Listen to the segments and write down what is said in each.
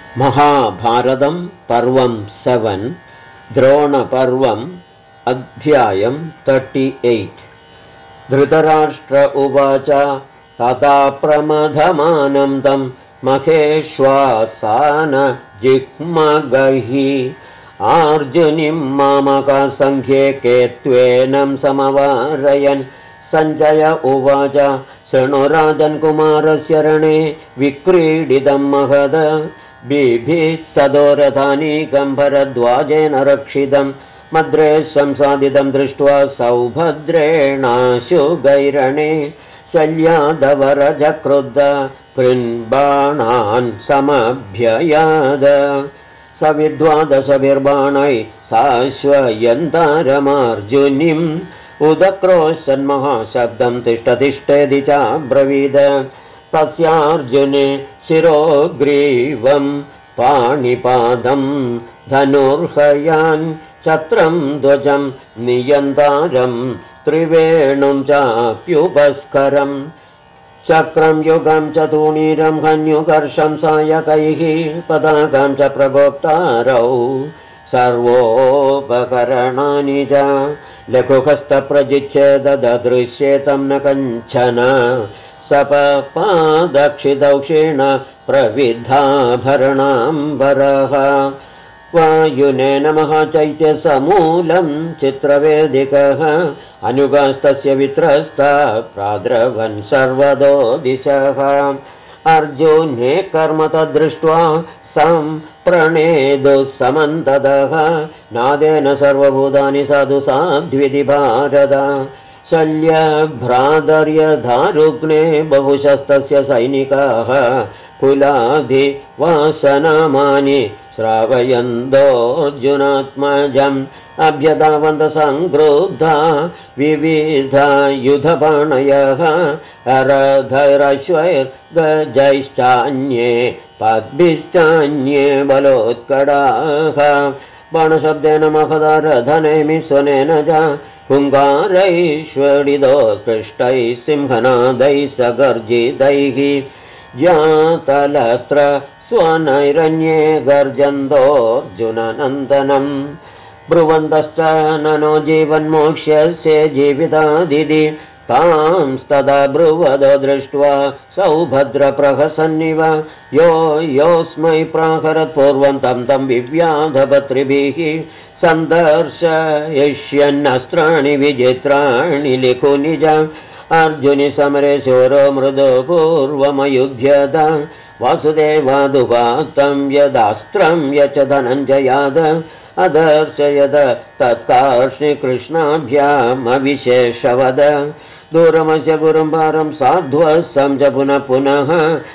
महाभारतं पर्वं 7 द्रोणपर्वम् अध्यायं 38 धृतराष्ट्र उवाच तथा प्रमथमानं तं महेश्वासान जिह्मगैः अर्जुनीं मामकसङ्ख्ये केत्वेनं समवारयन् सञ्जय उवाच शृणु कुमारस्य रणे विक्रीडितं महद बिभित्सदोरथानीकं भरद्वाजेन रक्षितं मद्रे संसादितं दृष्ट्वा सौभद्रेणाशुगैरणे शल्यादवरजक्रुद्ध कृन्बाणान् समभ्ययाद सविद्वादशभिर्बाणैः साश्वयन्तारमार्जुनीम् उदक्रोशन्महाशब्दं तिष्ठतिष्ठेति चाब्रवीद तस्यार्जुने शिरोग्रीवं पाणिपादं धनुर्हयान् चत्रं ध्वजं नियन्तारं त्रिवेणुं चाप्युपस्करं चक्रं युगं च तूणीरं हन्युकर्षं सायकैः पताकां च प्रगोप्तारौ सर्वोपकरणानि च लघुहस्तप्रजिच्छेददृश्येतं न कञ्चन सपपादक्षिदौषेण प्रविद्धाभरणाम्बरः वायुनेन महाचैत्यसमूलं चित्रवेदिकः अनुगास्तस्य वित्रस्ता प्राद्रवन् सर्वदो दिशः अर्जुने कर्म तद्दृष्ट्वा प्रणेदुः नादेन सर्वभूतानि साधु साध्विति भारत शल्यभ्रातर्यधारुग्ने बहुशस्तस्य सैनिकाः कुलाधिवासनामानि श्रावयन्तोऽर्जुनात्मजम् अभ्यधावन्तसङ्क्रुद्धा विविधयुधपाणयः रथैरश्वैर्गजैश्चान्ये पद्भिश्चान्ये बलोत्कटाः बाणशब्देन महदारधनैः स्वनेन च हुङ्कारैश्वरिदोत्कृष्टैः सिंहनादैः सगर्जितैः जातलत्र स्वनैरण्ये गर्जन्तोऽर्जुननन्दनम् ब्रुवन्तश्च ननो जीवन्मोक्ष्यस्य जीवितादिति तांस्तदा ब्रुवदो दृष्ट्वा सौभद्रप्रहसन्निव योऽस्मै प्राहरत्पूर्वं तं विव्याधभद्रिभिः सन्दर्शयिष्यन्नस्त्राणि विचित्राणि लिखुनि च अर्जुनि समरे शूरो मृदो पूर्वमयुध्यत वासुदेवादुपात्तं यदास्त्रं यच धनञ्जयाद अदर्शयद तत्कार्ष्णिकृष्णाभ्यामविशेषवद दूरमस्य गुरुं पारं साध्वसं च पुनः पुनः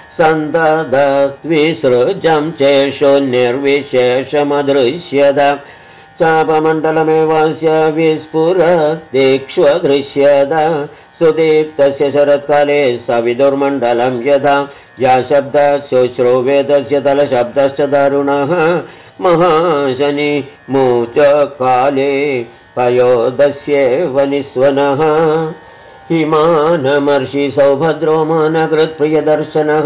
सन्ददत्विसृजं चेशो निर्विशेषमदृश्यत चापमण्डलमेवास्य विस्फुरदिक्ष्वदृश्यत सुदीप्तस्य शरत्काले सविदुर्मण्डलं यथा या शब्दशुश्रुवेदस्य तलशब्दश्च दारुणः महाशनि मूचकाले पयोदस्येव निस्वनः हिमानमर्षि सौभद्रो मानकृत्प्रियदर्शनः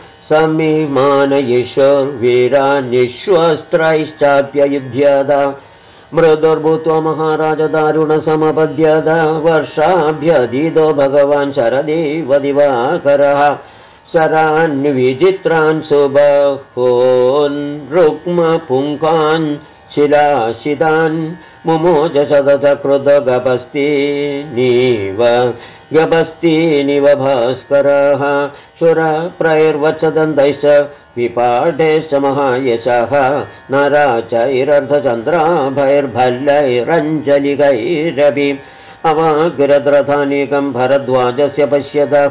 समीमानयिष्वीरानिश्वस्त्रैश्चाप्ययुध्यत मृदुर्भूत्वा महाराज दारुणसमपद्यत वर्षाभ्यधीतो भगवान् शरदेव दिवाकरः शरान्विचित्रान् सुबहोन् रुक्मपुङ्कान् शिलाशितान् मुमोच शतचकृत गपस्तीनिव भास्करः शुरप्रैर्वत्सदन्तैश्च विपाठैश्च महायशः नराचैरर्धचन्द्राभैर्भल्लैरञ्जलिकैरपि अवाग्रद्रथानीकं भरद्वाजस्य पश्यतः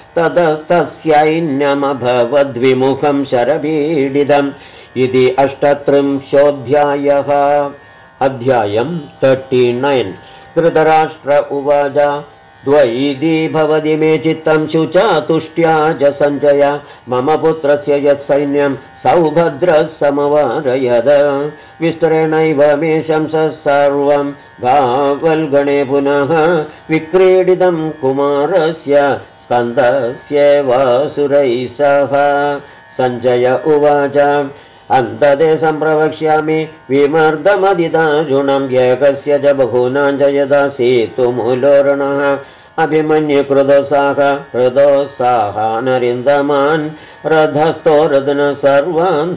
ततस्तस्यैन्यमभवद्विमुखं शरपीडितम् इति 38 अध्यायं 39 धृतराष्ट्र उवाच द्वैदी भवति मे चित्तं शुचा तुष्ट्या च सञ्जय मम पुत्रस्य यत्सैन्यं सौभद्रः समवारयद विस्तरेणैव मे शंसः सर्वं गावल्गणे पुनः विक्रीडितं कुमारस्य स्कन्दस्य वासुरैः सह सञ्जय उवाच अन्तदे सम्प्रवक्ष्यामि विमर्दमदिदारुणं एकस्य च बहूनां च यदा सेतुमूलोरणः अभिमन्युकृतोत्साह नरिन्दमान् रथस्थोरदन सर्वान्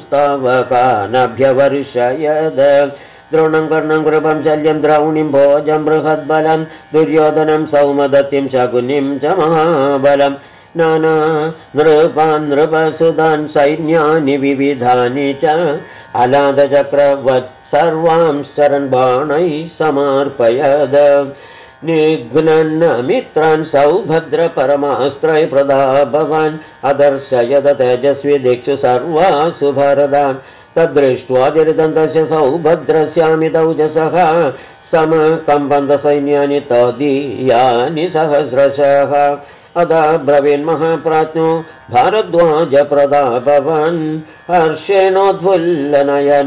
स्तावकानभ्यवर्षयद द्रोणं कर्णं कृपं शल्यं द्रौणीं भोजं बृहद्बलं दुर्योधनं सौमदत्तिं शकुनिं च महाबलं नाना नृपान् नृपसुधान् सैन्यानि विविधानि च अलादचक्रवत् सर्वांश्चरन् बाणैः समर्पयद निघ्नन् मित्रान् सौभद्रपरमास्त्रै प्रदाभवान् अदर्शयद तेजस्वी दिक्षु सर्वासु भरदान् तद्दृष्ट्वा जरिदन्तस्य सौभद्रस्यामितौजसः समकम्पन्तसैन्यानि तदीयानि सहस्रशः अदा ब्रवीन्महाप्राज्ञो भारद्वाजप्रदाभवान् हर्षेणोद्फुल्लनयन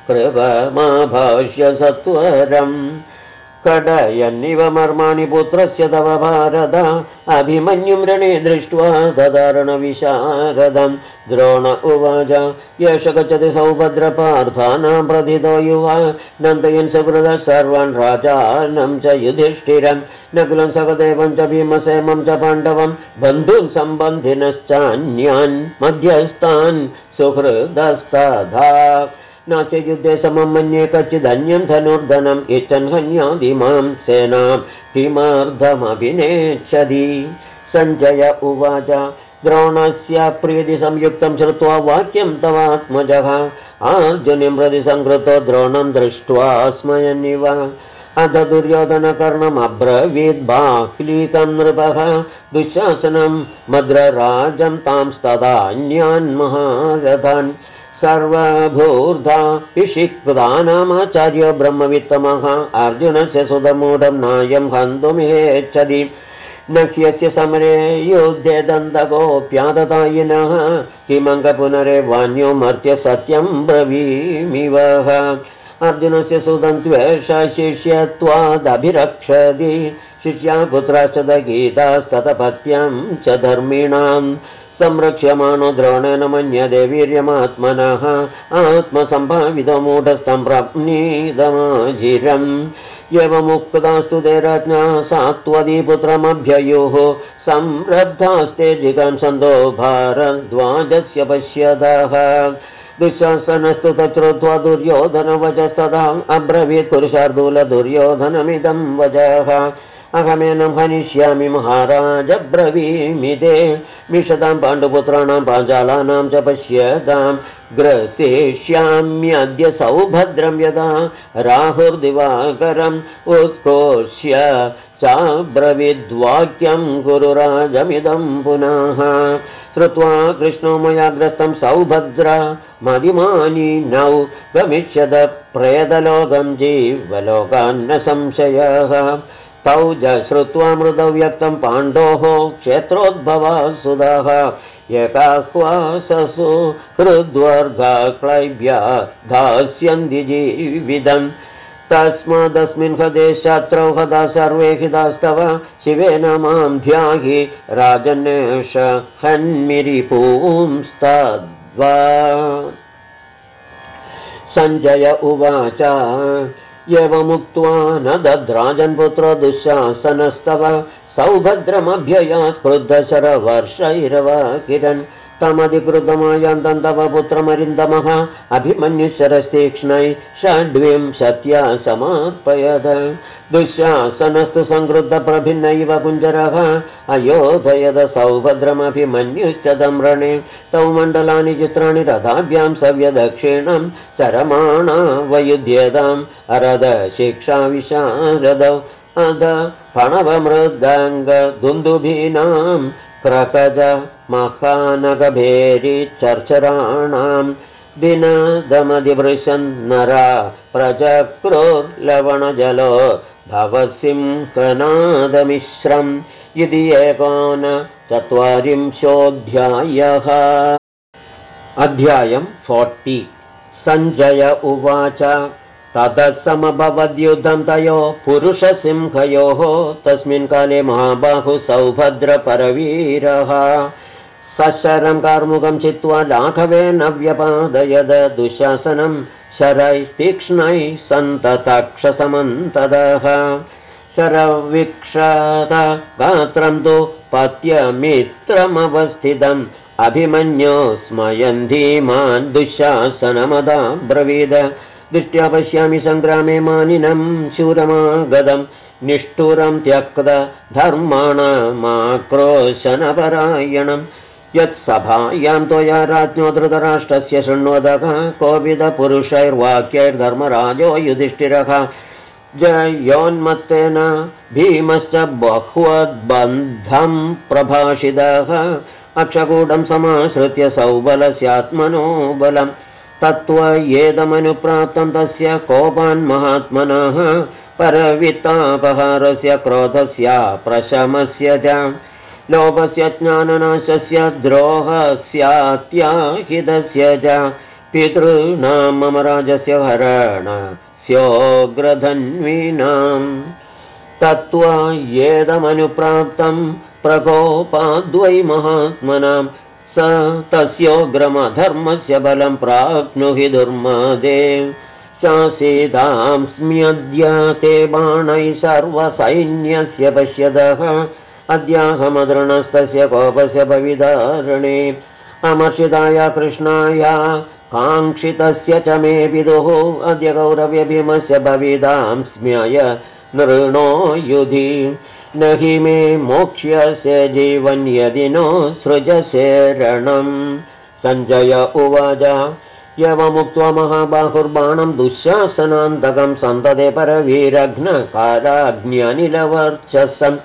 कृपमाभाष्य सत्वरम् कडयन्निव मर्माणि पुत्रस्य तव भारत अभिमन्युं रणे दृष्ट्वा ददारणविशारदं द्रोण उवाच एष गच्छति सौभद्रपार्थानां प्रथितो युवा नन्दयन् सकृतः सर्वान् राजानं च युधिष्ठिरं नकुलं सहदेवं च भीमसेनं च पाण्डवं बन्धुं सम्बन्धिनश्चान्यान् मध्यस्थान् सुहृदस्तथा नास्ति युद्धे समं मन्ये कच्चिदन्यं धनुर्धनम् इच्छन् हन्यादिमां सेनां किमर्थमभिनेच्छति सञ्जय उवाच द्रोणस्य प्रीतिसंयुक्तं श्रुत्वा वाक्यं तवात्मजः अर्जुनं प्रति संकृतो द्रोणं दृष्ट्वा स्मयन्निव अध दुर्योधनकर्णमब्रवीद् बाह्लीकं नृपः दुःशासनं मद्रराजं तांस्तदान्यान् महारथान् सर्वभूर्धा इषिक्प्रदानामाचार्यो ब्रह्मवित्तमः अर्जुनस्य सुधमूढं नायं हन्तुमिहेच्छति न ह्यस्य समरे युद्धे दन्तगोप्यादतायिनः किमङ्गपुनरेवान्यो मर्त्य सत्यं ब्रवीमिवः अर्जुनस्य सुतं त्वेष शिष्यत्वादभिरक्षति शिष्या पुत्राश्च गीतास्ततपत्यं च धर्मिणाम् संरक्ष्यमाणो द्रोणेन मन्यते वीर्यमात्मनः आत्मसम्भावितो मूढस्थं प्राप्नीदमाजिरम् एवमुक्तास्तु ते राज्ञा सात्वती पुत्रमभ्ययुः संरब्धास्ते जिगांसन्दो भारद्वाजस्य पश्यतः दुःशासनस्तु तच्छ्रुत्वा दुर्योधनवचस्तदा अब्रवीत् पुरुषार्दूल दुर्योधनमिदं वचः अहमेनं हनिष्यामि महाराज ब्रवीमिते विशतां पाण्डुपुत्राणां पाञ्चालानां च पश्यतां ग्रसेष्याम्यद्य सौभद्रं यदा राहुर्दिवाकरम् उत्कोष्य चाब्रवीद्वाक्यं गुरुराजमिदं पुनः श्रुत्वा कृष्णो मया ग्रस्तं सौभद्र मदिमानिनौ गमिष्यद प्रेतलोकं जीवलोकान्न संशयः तौ च श्रुत्वा मृदौ व्यक्तं पाण्डोः क्षेत्रोद्भवा सुधः एकाह्वाससु हृद्वर्गक्लैब्या दास्यन्ति जीविदम् तस्मादस्मिन् हदे शत्रौ हदा सर्वे हितास्तव शिवेन मां ध्याहि राजन्नेष हन्मिरिपुंस्तद्वा सञ्जय उवाच एवमुक्त्वा न दद्राजन्पुत्रो दुःशासनस्तव सौभद्रमभ्ययात् क्रुद्धशरवर्षैरवकिरन् तमधिकृतमायान्तं तव पुत्रमरिन्दमः अभिमन्युशरस्तीक्ष्णै षड्विंशत्या समार्पयद दुःशासनस्तु संक्रुद्धप्रभिन्नैव कुञ्जरः अयोधयद सौभद्रमभिमन्युश्च तम्रणे तौ मण्डलानि चित्राणि रथाभ्यां सव्यदक्षिणं चरमाणा वयुध्यताम् अरद शिक्षाविशारदौ अध फणवमृदङ्गदुन्दुभीनां प्रकज महानगभेरी चर्चराणां दिनदमधिवृशन् नरा प्रचक्रोर्लवणजलो भवसिंहनादमिश्रम् इति एकोनचत्वारिंशोऽध्यायः। अध्यायं 40। सञ्जय उवाच ततः समभवद्युद्धं तयोः पुरुषसिंहयोः तस्मिन् काले महाबाहुः सौभद्रपरवीरः सशरं कार्मुकं चित्वा लाघवेन व्यपादयद दुःशासनं शरैस्तीक्ष्णैः सन्ततक्षसमन्तदः शरविक्षत गात्रं तु पत्यमित्रमवस्थितम् अभिमन्यो स्मयन् धीमान् दुःशासनमदाब्रवीद दृष्ट्या पश्यामि सङ्ग्रामे मानिनं शूरमागदम् निष्ठुरं त्यक्त धर्माणामाक्रोशनपरायणम् यत्सभायां त्वया राज्ञो धृतराष्ट्रस्य शृण्वदः कोविदपुरुषैर्वाक्यैर्धर्मराजो युधिष्ठिरः जयोन्मत्तेन भीमश्च बह्वद्बन्धं प्रभाषितः अक्षकूटं समाश्रित्य सौबलस्यात्मनो बलम् तत्त्वयेदमनुप्राप्तं तस्य कोपान् महात्मनः परवित्तापहारस्य क्रोधस्य प्रशमस्य च लोभस्य ज्ञाननाशस्य द्रोहस्यात्याहितस्य च पितॄणां मम राजस्य हरणस्योग्रधन्वीनाम् तत्त्वयेदमनुप्राप्तं प्रकोपाद्वै महात्मनां स तस्योग्रमधर्मस्य बलं प्राप्नुहि दुर्मदे शासीतां स्म्यद्य ते बाणैः सर्वसैन्यस्य पश्यतः अद्याहमदृणस्तस्य कोपस्य भविदारणे अमर्षिताया कृष्णाया काङ्क्षितस्य च मे विदुः अद्य कौरव्यभीमस्य भविदां स्म्यय नृणो युधि न हि मे मोक्ष्यसे जीवन् यदि नो सृजसे रणम् सञ्जय उवाच यवमुक्त्वा महाबाहुर्बाणं दुःशासनान्तकं सन्तते परवीरघ्नकाराग्न्यनिलवर्चसं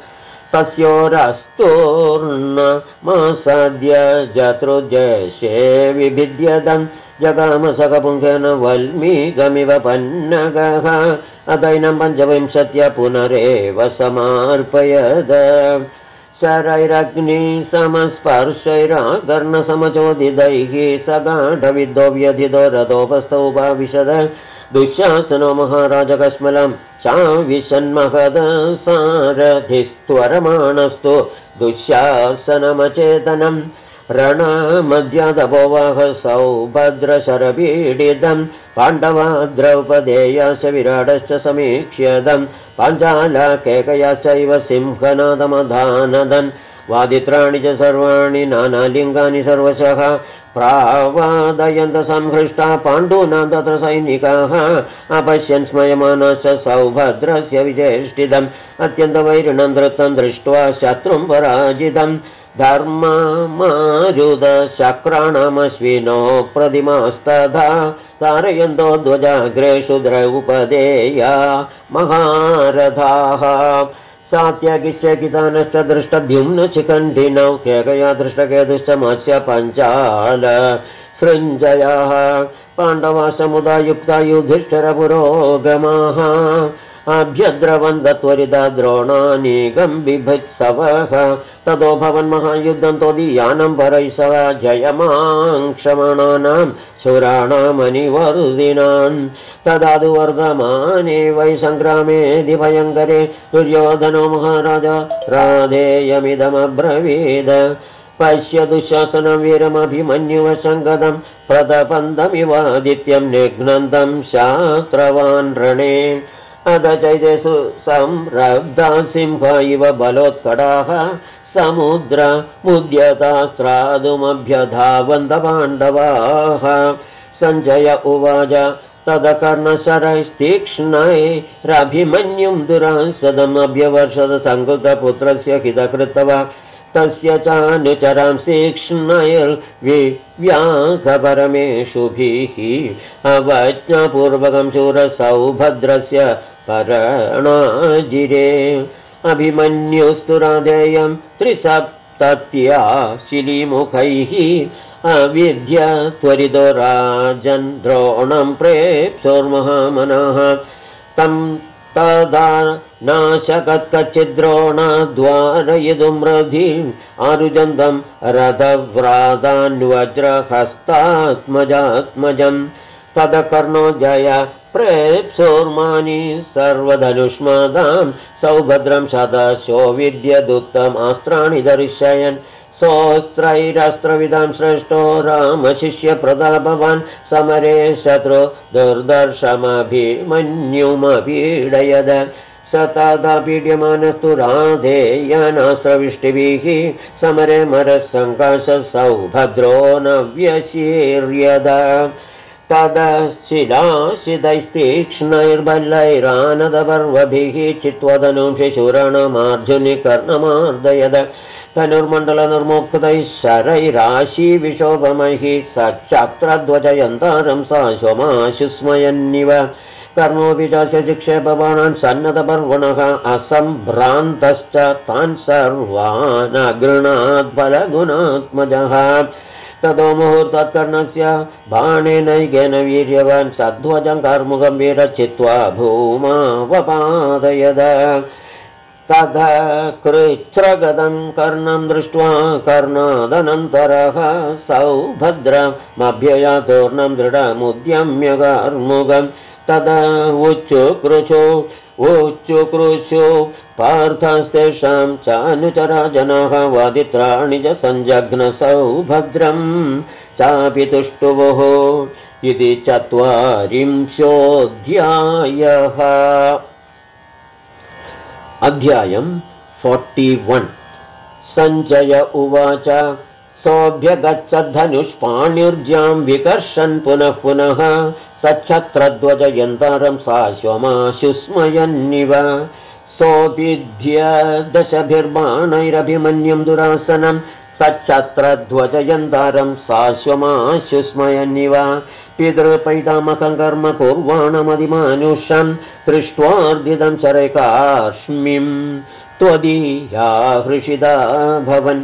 तस्योरस्तूर्णमासाद्य जतृजशे विभिद्यदं जगामसखपुङ्खेन वल्मीकमिव पन्नगः अदैनं पञ्चविंशत्य पुनरेव समर्पयद शरैरग्निसमस्पर्शैराकर्णसमचोदितैः सगाढविद्धो व्यधितो रथोपस्थौपाविशद दुःशासनो महाराजकश्मलं चाविशन्महद सारथिस्त्वरमाणस्तु दुःशासनमचेतनम् रणमध्यादपोवाह सौभद्रशरपीडितं पाण्डवा द्रौपदेयाश्च विराटश्च समीक्ष्यदं पाञ्चाला केकयाश्चैव सिंहनादमधानदन् वादित्राणि च सर्वाणि नानालिङ्गानि सर्वशः प्रावादयन्त संहृष्टा पाण्डूनां तत्र सैनिकाः अपश्यन् स्मयमानश्च सौभद्रस्य विचेष्टितम् अत्यन्तवैरिणं धृतं दृष्ट्वा शत्रुं पराजितम् धर्ममारुदशक्राणामश्विनो प्रतिमास्तथा तारयन्तो ध्वजाग्रेषु द्रौपदेया महारथाः सात्यकिश्चकितानश्च दृष्टद्युम्नशिखण्डिनौ केकया दृष्टकेतुश्च मत्स्य पञ्चाल सृञ्जयाः पाण्डवाश्च मुदा युक्ता युधिष्ठिरपुरोगमाः अभ्यद्रवन्दत्वरिता द्रोणानीकं बिभत्सवः ततो भवन्महायुद्धं तोदीयानं परैः सह जयमाङ्क्षमाणानां शूराणामनिवर्धिनान् तदा तु वर्धमाने वै सङ्ग्रामेऽधि भयङ्करे दुर्योधनो महाराजा राधेयमिदमब्रवीद पश्य दुःशासनं वीरमभिमन्युवशङ्गदं प्रतपन्दमिवादित्यं निघ्नन्तं शास्त्रवान् रणे अध चैतेषु संरब्धा सिंह इव बलोत्कटाः समुद्रमुद्यतास्त्रादुमभ्यधावन्त पाण्डवाः सञ्जय उवाच तदकर्णशरैस्तीक्ष्णैरभिमन्युं दुरांसदमभ्यवर्षद संकृतपुत्रस्य हितकृत्वा तस्य चानुचरां तीक्ष्णैर्विव्यासपरमेषुभिः अवज्ञापूर्वकं शूरसौभद्रस्य करणाजिरे अभिमन्युस्तु राधेयं त्रिसप्तत्या शिलीमुखैः अविद्य त्वरितो राजन् द्रोणं प्रेप्सोर्महामनः तं तदा नाशकच्चिद्रोणद्वारयितुमृधिम् आरुजन्तं रथव्रातान्वज्रहस्तात्मजात्मजम् तदकर्णो जय प्रेप्सोर्मानि सर्वधनुष्मदां सौभद्रं शतशो विद्यदुत्तमास्त्राणि दर्शयन् सोऽस्त्रैरस्त्रविदां श्रेष्ठो रामशिष्यप्रतापवान् समरे शत्रु दुर्दर्शमभिमन्युमपीडयद स तदा पीड्यमानस्तु राधेयानास्त्रविष्टिभिः समरे मरसङ्काशसौभद्रो न व्यशीर्यद तदशिलाशिदैस्तीक्ष्णैर्बल्लैरानदपर्वभिः चित्वदनुभिशूरणमार्जुनि कर्णमार्दयद धनुर्मण्डलनिर्मुक्तैः शरैराशीविशोभमैः सच्चक्रध्वजयन्तारं साश्वमाशुस्मयन्निव कर्णोऽपि च शिक्षेपबाणान् सन्नतपर्वणः असम्भ्रान्तश्च तान् सर्वान् अगृणाद्बलगुणात्मजः ततो मुहूर्तात्कर्णस्य बाणेनैकेन वीर्यवान् सध्वजं कार्मुकं वीरचित्वा भूमावपादयद तथा कृच्छ्रगदं कर्णं दृष्ट्वा कर्णादनन्तरः सौभद्रमभ्ययातोर्णं दृढमुद्यम्य कार्मुकं तदा उच्चुकृशो पार्थस्तेषां चानुचरा जनाः वादित्राणि च सञ्जघ्नसौभद्रं चापि तुष्टुवुः इति 40. अध्यायम् 41. सञ्जय उवाच सोऽभ्यगच्छद्धनुष्पाणिर्ज्यां विकर्षन् पुनः पुनः सच्छत्रध्वजयन्तारं साश्वमाशुस्मयन्निव सोऽभिध्य दशभिर्बाणैरभिमन्युं दुरासनं सच्छत्रध्वजयन्तारं साश्वमाशुस्मयन्निव पितृपैतामहं कर्म कुर्वाणमधिमानुषं दृष्ट्वार्जितं शरैकाश्मिं त्वदीया हृषिदा भवन्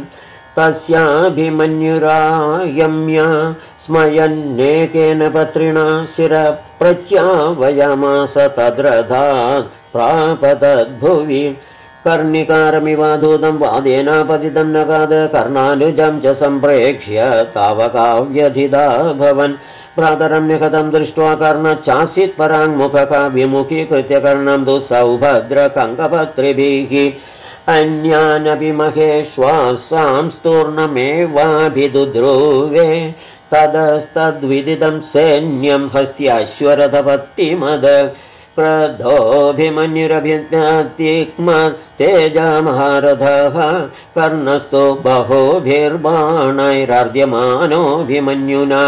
तस्याभिमन्युरायम्य स्मयन्नेकेन पत्रिणा शिरप्रच्यावयामास तद्रथात् प्रापतद्भुवि कर्णिकारमिवाधूतं वादेनापतितं नगाद कर्णानुजं च सम्प्रेक्ष्य तावकाव्यधिदा भवन् प्रातरम्यकथं दृष्ट्वा कर्णश्चासीत् पराङ्मुखः विमुखीकृत्य कर्णं तु सौभद्रकङ्कपत्रिभिः अन्यानपि महेश्वासां स्तूर्णमेवाभिदुद्रुवे तदस्तद्विदितं सैन्यं हस्त्याश्वरथपत्तिमद प्रधोभिमन्युरभिज्ञातिक्मतेजमहारथः कर्णस्तु बहोभिर्बाणैरार्ध्यमानोऽभिमन्युना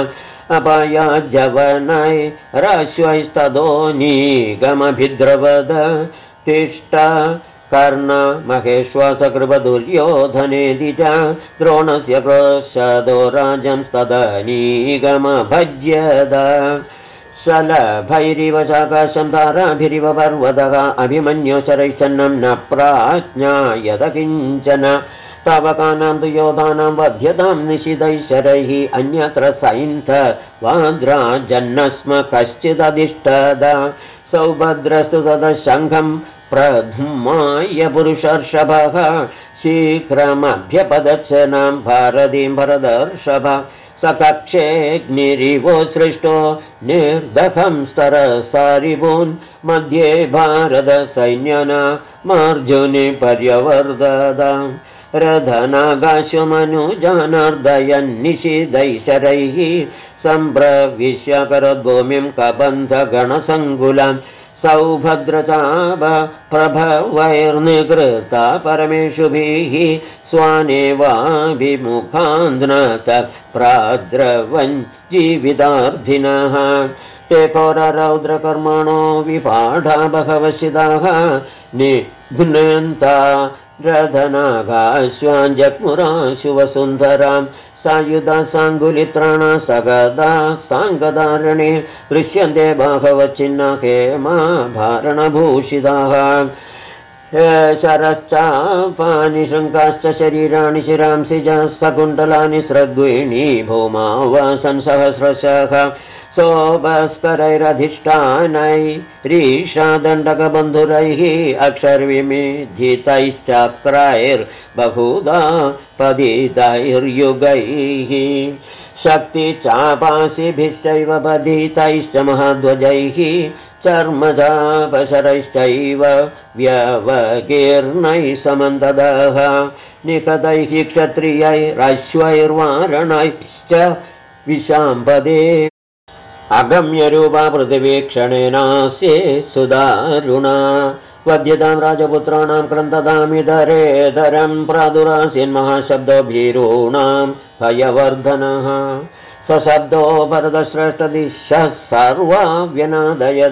अपायाज्जवनैरश्वैस्तदोनीगमभिद्रवद तिष्ठ कर्ण महेश्वासकृपदुर्योधनेति च द्रोणस्य प्रसादो राजं तदनीगमभज्यद शलभैरिव शाकाशं ताराभिरिव पर्वतः अभिमन्यो शरैश्चन्नं न प्राज्ञायत किञ्चन तावकानां तु योधानां वध्यतां निशितैः शरैः अन्यत्र सैन्धवाद्राजन्नस्म कश्चिदधिष्ठद सौभद्रस्तु तदशङ्खं प्रधुमाय पुरुषर्षभः शीघ्रमभ्यपदच्छनां भारतीं भरदर्षभ सकक्षेऽग्निरिवो सृष्टो निर्दखं स्तरसारिभून् मध्ये भारतसैन्यना मार्जुनि पर्यवर्दद रथनागाश्वमनुजानर्दयन्निशिदैशरैः सम्प्रविश्य करद्भूमिं कबन्धगणसङ्कुलान् सौभद्रताप प्रभवैर्निकृता परमेषुभिः स्वानेवाभिमुखान्द्नत प्राद्रवञ्जीवितार्थिनः ते पौररौद्रकर्मणो विपाढा बहवशिदाः निघ्नन्ता रथनागाश्वाञ्जग्मुराशुवसुन्धरां सायुधा साङ्गुलित्राणा सगदा साङ्गदारणे दृश्यन्ते बाहवचिन्ना हेमा भारणभूषिताः शरश्चापानि शङ्काश्च शरीराणि शिरांसि च सकुण्डलानि स्रग्वीणी भूमावासन् सहस्रशः सोपस्करैरधिष्ठानैरीशादण्डकबन्धुरैः अक्षरविमेधितैश्चक्रैर्बहुधा पतितैर्युगैः शक्तिचापासिभिश्चैव बधितैश्च महाध्वजैः चर्मजापशरैश्चैव व्यवकीर्णैः समन्ततः निकटैः क्षत्रियैरश्वैर्वारणैश्च विशाम्पदे अगम्यरूपा पृथिवीक्षणेनास्ये सुदारुणा वद्यतां राजपुत्राणां क्रन्दतामितरेतरं प्रादुरासीन्महाशब्दो भीरूणां भयवर्धनः सशब्दो भरतश्रेष्ठदिशः सर्वा व्यनादयद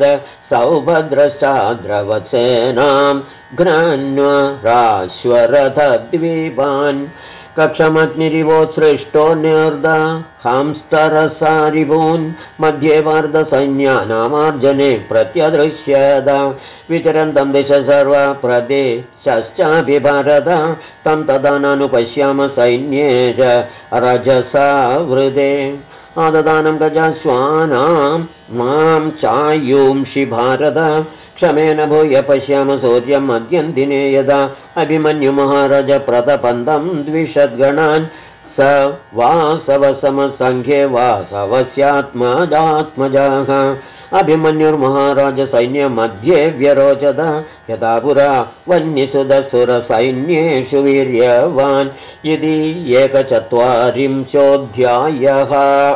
सौभद्रश्चाद्रवत्सेनां घ्नान्वा राश्वरथद्वीपान् कक्षमग्निरिवोत्सृष्टो निर्द हंस्तरसारिभून् मध्ये वार्धसैन्यानामार्जने प्रत्यदृश्यत विचरन्तं दिश सर्वा प्रदेशश्चापि भारत तं तदा नानुपश्याम सैन्ये च रजसा वृदे आददानं गजाश्वानां मां चायुंषि भारत क्षमेन भूय पश्याम सूर्यम् मध्यन्दिने यदा अभिमन्युमहाराज प्रतपन्दं द्विषद्गणान् स वासवसमसङ्ख्ये वासवस्यात्मजात्मजाः अभिमन्युर्महाराज सैन्यमध्ये व्यरोचत यथा पुरा वह्निसुदसुरसैन्येषु वीर्यवान् यदि 41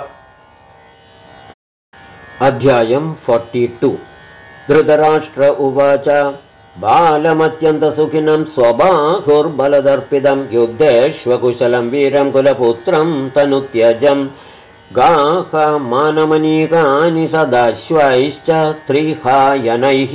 अध्यायं 42 धृतराष्ट्र उवाच बालमत्यन्तसुखिनं स्वबाहुर्बलदर्पितं युद्धेष्वकुशलं वीरं कुलपुत्रं तनुत्यजं गाहमानमनीकानि सदाश्वैश्च त्रिहायनैः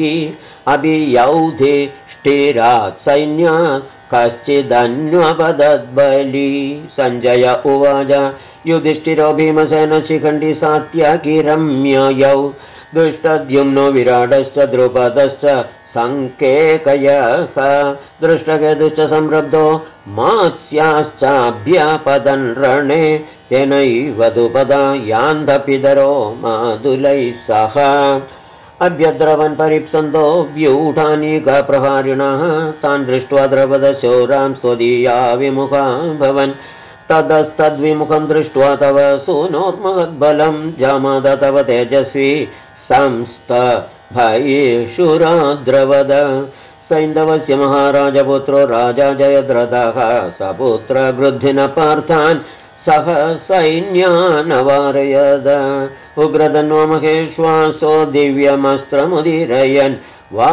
अभियौधिष्ठिरात् सैन्यात् कश्चिदन्वपदद्बली सञ्जय उवाच युधिष्ठिरो भीमसेनशिखण्डी सात्याकिरम्ययौ दृष्टद्युम्नो विराटश्च द्रुपदश्च सङ्केकयः दृष्टकेतुश्च संरब्धो मात्स्याश्चाभ्यपतन् रणे तेनैव दुपदा यान्धपितरो मादुलैः सह अभ्यद्रवन् परिप्सन्तो व्यूढानीकप्रहारिणः तान् दृष्ट्वा द्रवदशौरां स्वदीया विमुखा भवन् ततस्तद्विमुखं दृष्ट्वा तव सूनोर्महद्बलं जामाद तव तेजस्वी संस्त भयेषुराद्रवद सैन्धवस्य महाराजपुत्रो राजा जयद्रथः सपुत्र वृद्धिन पार्थान् सह सैन्यानवारयद उग्रधन्वो महेश्वासो दिव्यमस्त्रमुदीरयन्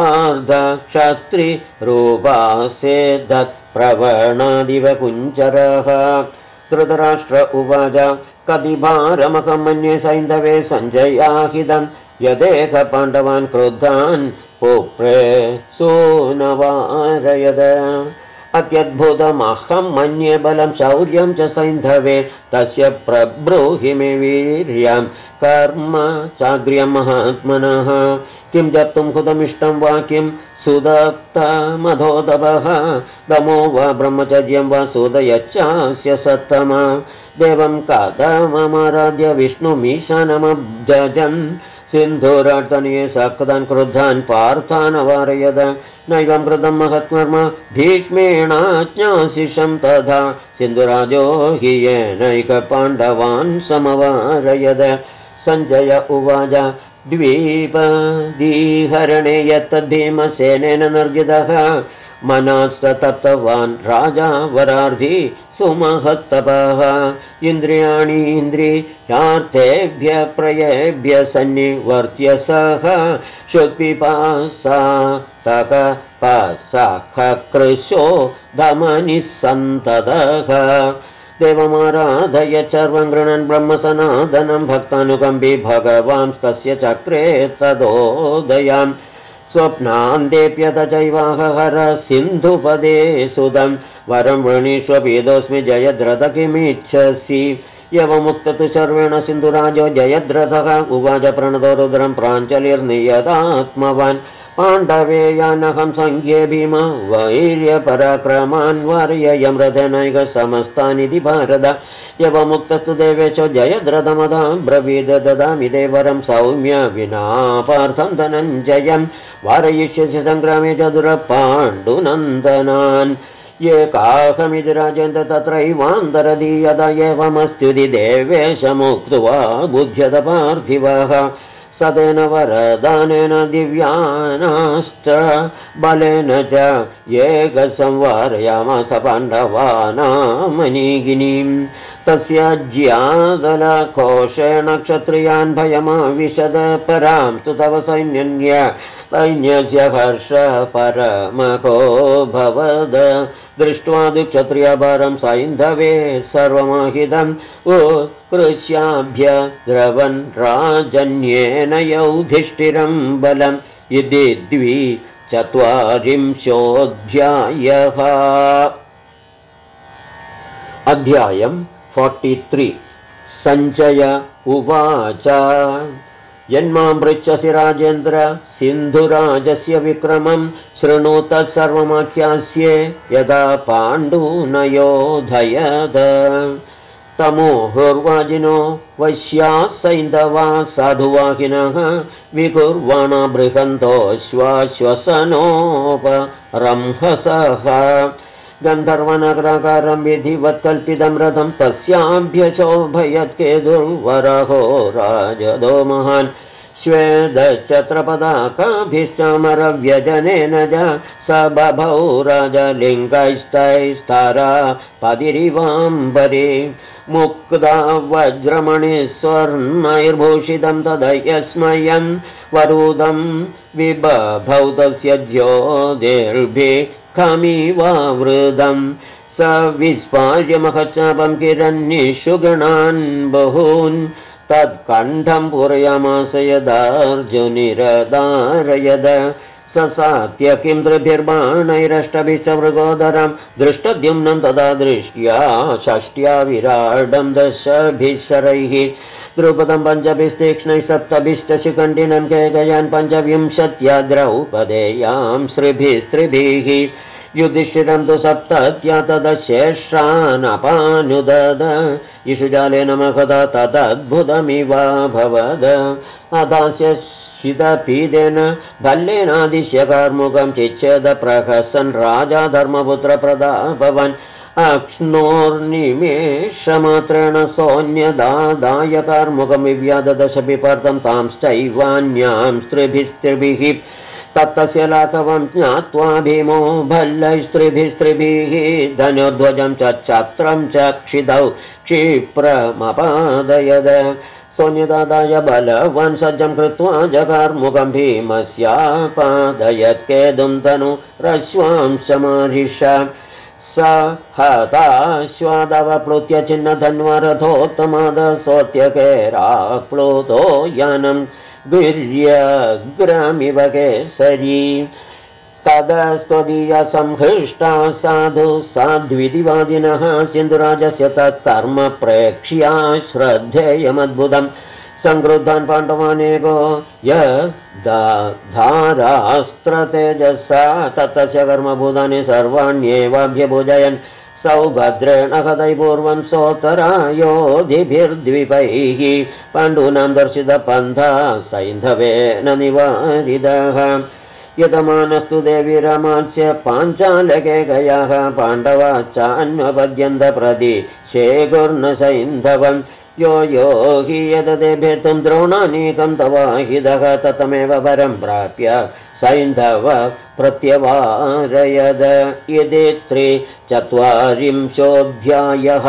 वार्धक्षत्रिरूपासे दत्प्रवणादिव कुञ्जरः धृतराष्ट्र उवाच कतिभारमकं मन्ये सैन्धवे सञ्जयाहितं यदेक पाण्डवान् क्रुद्धान् पुप्रे सूनवारयद अत्यद्भुतमहं मन्ये बलं शौर्यं च सैन्धवे तस्य प्रब्रूहि मे वीर्यं कर्म चाग्र्यं महात्मनः किं जप्तुं हुतमिष्टं वा किं सुदत्तमधोदभः दमो वा ब्रह्मचर्यं वा सुदयच्चास्य सत्तमा देवं कथममाराध्य विष्णुमीशानमब्जन् सिन्धुरार्तनीये सकृदान् क्रुद्धान् पार्थानवारयद नैवं कृतं महत्कर्म भीष्मेणाज्ञाशिषं तथा सिन्धुराजो हि येनैकपाण्डवान् समवारयद सञ्जय उवाच द्वीपदीहरणे यत्तद्भीमसेनेन निर्जितः मनस्तप्तवान् राजा वरार्धी सुमहत्तपः इन्द्रियाणि इन्द्रियार्थेभ्य प्रयेभ्य सन्निवर्त्य सः शुक्पिपासा तकपसखकृशो धमनिस्सन्ततः देवमाराधय सर्वं गृह्णन् ब्रह्मसनातनं भक्तानुकम्पी भगवान् तस्य चक्रे तदोदयाम् स्वप्नान्तेऽप्यत चैवाहर सिन्धुपदे सुदं वरं वृणीष्वपीदोऽस्मि जयद्रथ किमिच्छसि यवमुक्त तु सर्वेण सिन्धुराजो जयद्रथः उवाच प्रणतो रुद्रं प्राञ्जलिर्नियतात्मवान् पाण्डवेयानहं सङ्ख्ये भीम वैर्यपराक्रमान् वार्ययं रथनैक समस्तानिति भारत यवमुक्तस्तु देवेशो जयद्रथमदां ब्रवीद ददामि देवरं सौम्य विना पार्थं धनञ्जयं वारयिष्यसि सङ्ग्रामे चतुरपाण्डुनन्दनान् ये काहमिति राजेन्द्र तत्रैवान्तरदीयत एवमस्त्युति देवेशमुक्त्वा बुध्यत पार्थिवः स सतेन वरदानेन दिव्यानाश्च बलेन च एकसंवारयामास पाण्डवानामनीगिनीम् तस्य ज्यादलकोशेन क्षत्रियान् भयमाविशद परां तु तव सैन्यस्य हर्ष परमको भवद दृष्ट्वा दुक्षत्रियपरं सैन्धवे सर्वमाहितम् उत्कृष्याभ्य द्रवन् राजन्येन युधिष्ठिरं बलम् इति 24 अध्यायम् 43 सञ्जय उवाच यन्मां पृच्छसि राजेन्द्र सिन्धुराजस्य विक्रमं शृणु तत्सर्वमाख्यास्ये यदा पाण्डूनयोधयद तमोहुर्वाजिनो वश्याः सैन्धवा साधुवाहिनः विकुर्वाणा बृहन्तोऽश्वाश्वसनोपरंहसः गन्धर्वनगराकारं विधिवत्कल्पितं रथं तस्याभ्यशोभयत्केतुर्वरहो राजदो महान् श्वेदच्छत्रपदाकाभिश्चामरव्यजनेन च स बभौ राजलिङ्गैस्तैस्तारा पदिरिवाम्बरे मुक्ता वज्रमणि स्वर्णैर्भूषितं तदयस्मयं वरुदं विबभौ तस्य ज्योतिर्भिखमिवावृतं स विस्पार्य महच्चापं किरन्निषुगणान् बहून् तत्कण्ठं पूरयामास यदार्जुनिरदारयद ससात्य किं त्रिभिर्बाणैरष्टभिश्च मृगोदरं दृष्टद्युम्नं तदा दृष्ट्या षष्ट्या विराडं 10 शरैः द्रुपदं 5 तीक्ष्णैः 7 शिखण्डिनं केकयान् 25 द्रौपदेयां श्रीभिः युधिष्ठिरं तु 7 तदशेषानपानुदद इषुजालेन महदा तदद्भुतमिवाभवद अदास्य शितपीदेन भल्लेनादिश्य कार्मुकं चिच्छेद प्रहसन् राजा धर्मपुत्रप्रदाभवन् अक्ष्णोर्निमेषमात्रेण सोऽन्यदादाय कार्मुकं विव्याददशपिपर्दं तांश्चैवान्यां स्त्रिभिः तत्तस्य लाघवं ज्ञात्वा भीमो भल्लैस्त्रिभिः धनुर्ध्वजं च छत्रं च क्षितौ क्षिप्रमपादयद सोऽन्यदादाय बलवान् सज्जं कृत्वा जगार्मुखं भीमस्यापादयत्केतुं तनु रश्वांशमारिष स हताश्वादवप्लुत्य छिन्नधन्वरथोत्तमाद सोऽत्यकेराप्लुतो यानं वीर्यग्रमिव केसरी तदस्त्वदीया संहृष्टा साधु साध्विदिवादिनः सिन्धुराजस्य तत्कर्म प्रेक्ष्या श्रद्धेयमद्भुतं संक्रुद्धान् पाण्डवानेको यदाधारास्त्रतेजसा ततस्य कर्मभूतानि सर्वाण्येवाभ्यभुजयन् सौभद्रेण कथैपूर्वं सोत्तरायोधिभिर्द्विपैः पाण्डूनां दर्शितपन्था सैन्धवेन निवारितः यतमानस्तु देवी रमाच्य पाञ्चालकेकयाः पाण्डवाश्चान्वपद्यन्त प्रति शेकुर्न सैन्धवं यो हि यददेभेतुं द्रोणानीकं तवाहिदः ततमेव परं प्राप्य सैन्धव प्रत्यवारयद इति 43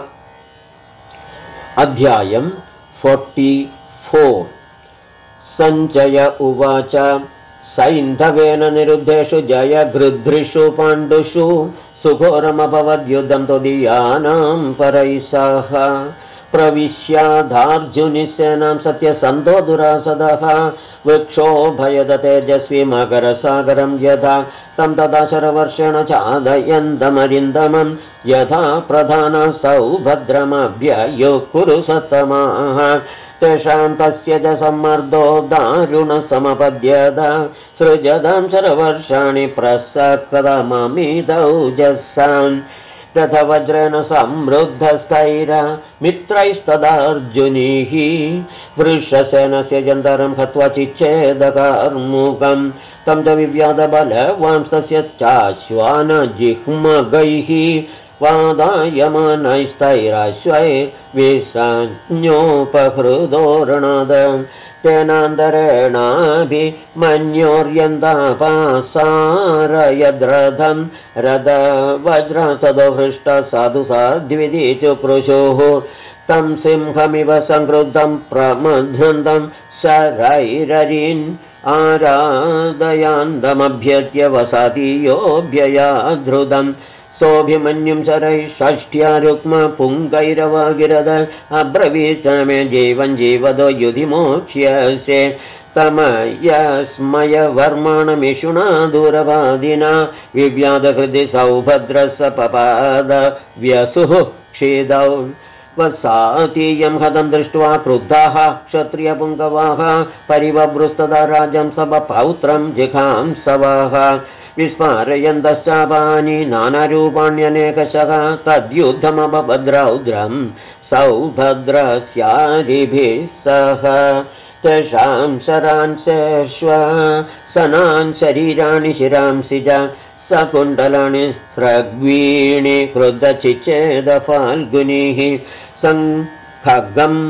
अध्यायम् 44 सञ्जय उवाच सैन्धवेन निरुद्धेषु जयगृध्रिषु पाण्डुषु सुघोरमभवद्युद्धं त्वदीयानां परैः सह प्रविश्याधार्जुनिसेनां सत्यसन्धो दुरासदः वृक्षोभयद तेजस्वी मकरसागरं यथा तं तदा शरवर्षेण चादयन्तमरिन्दमं यथा प्रधानस्तौ भद्रमभ्ययुः सत्तमाः तेषां तस्य च सम्मर्दो दारुणसमपद्यत सृजदां शरवर्षाणि प्रसक्तममिदौ जस्सान् तथवज्रेण समृद्धस्तैर मित्रैस्तदार्जुनीः वृषसेनस्य जन्तरं हत्वा चिच्छेदकार्मुकं तं च विव्याधबलवांस्तस्य चाश्वानजिह्मगैः वादायमानैस्तैराश्वैर्विसञ्ज्ञोपहृदोर्णाद तेनान्तरेणाभिमन्योर्यन्तापासारयद्रथं रथवज्रसदोहृष्ट साधु साध्विति चुक्रुशुः तं सिंहमिव संक्रुद्धं प्रमध्वन्तं शरैररीन् आराधयान्दमभ्यत्य वसति योऽभ्ययाधृतम् सोऽभिमन्युं शरैः षष्ट्या रुक्मपुङ्गैरवगिरद अब्रवीत् मे जीवन् जीवदो युधि मोक्ष्यसे तमयस्मयवर्माणमिषुणा दूरवादिना विव्याधहृदि सौभद्रस्य पपाद व्यसुः क्षिदौ वसातीयं हतं दृष्ट्वा क्रुद्धाः क्षत्रियपुङ्गवाः परिवभृस्तदा राजं सपौत्रं जिघांसवाः विस्मारयन्तश्चापानि नानारूपाण्यनेकशः तद्युद्धमपभद्रौद्रं सौभद्रस्यादिभिः सह तेषां शरांशेष्वसनान् शरीराणि शिरांसि च सकुण्डलानि स्रग्वीणि क्रुद्धचिच्छेदफाल्गुनिः सङ्खगम्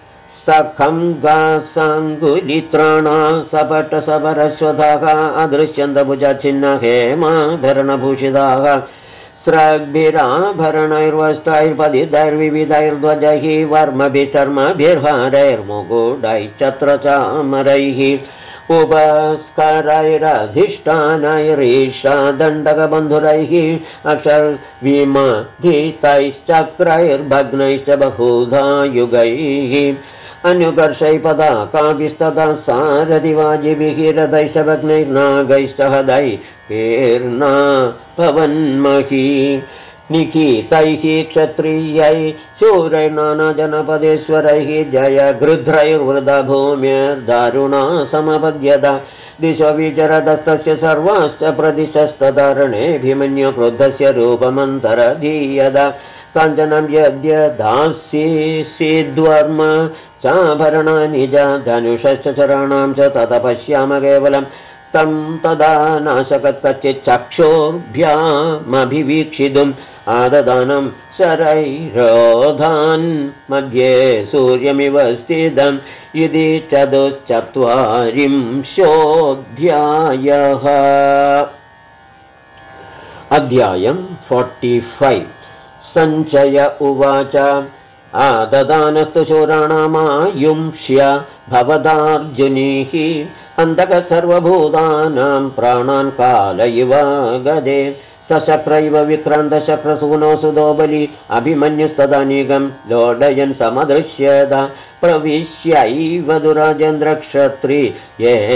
सखङ्गासाङ्गुलित्राणा सपटसपरस्वधाः अदृश्यन्तभुजाच्छिन्ना हेमाभरणभूषिताः स्रग्भिराभरणैर्वस्त्रैर्पदितैर्विविधैर्ध्वजैः वर्मभिः चर्मभिर्हारैर्मुकुटैश्चत्रचामरैः उपस्करैरधिष्ठानैरीशादण्डकबन्धुरैः अक्षर्विमधितैश्चक्रैर्भग्नैश्च बहुधा युगैः अनुकर्षै पदाकाभिस्तदा सारथिवाजिभिः रथैश्च भग्नैर्नागैश्च हदैर्ना भवन्मही निखितैः क्षत्रियै शूरैर्नानाजनपदेश्वरैः जयगृध्रैर्वृदभूम्यर्दारुणा समपद्यत दिशो विचरदस्तस्य सर्वाश्च प्रतिशस्तधारणेऽभिमन्यु क्रुद्धस्य रूपमन्तरधीयत काञ्चनं यद्य दास्येद्वर्म चाभरणानि च धनुषश्च चराणां च तत पश्याम केवलं तं तदा नाशकत् कच्चिच्चक्षोर्भ्यामभिवीक्षितुम् आददानं शरैरोधान् मध्ये सूर्यमिव स्थितम् इति चतुश्चत्वारिंशोऽध्यायः। अध्यायं 45। सञ्चय उवाच आददानस्तु शूराणामायुंष्य भवदार्जुनीः अन्तकः सर्वभूतानां प्राणान् काल इव गदे सशक्रैव विक्रान्तशक्रसूनो सुदो बलि अभिमन्युस्तदानीकं लोडयन् समदृश्यत प्रविश्यैव दुराजेन्द्रक्षत्रिये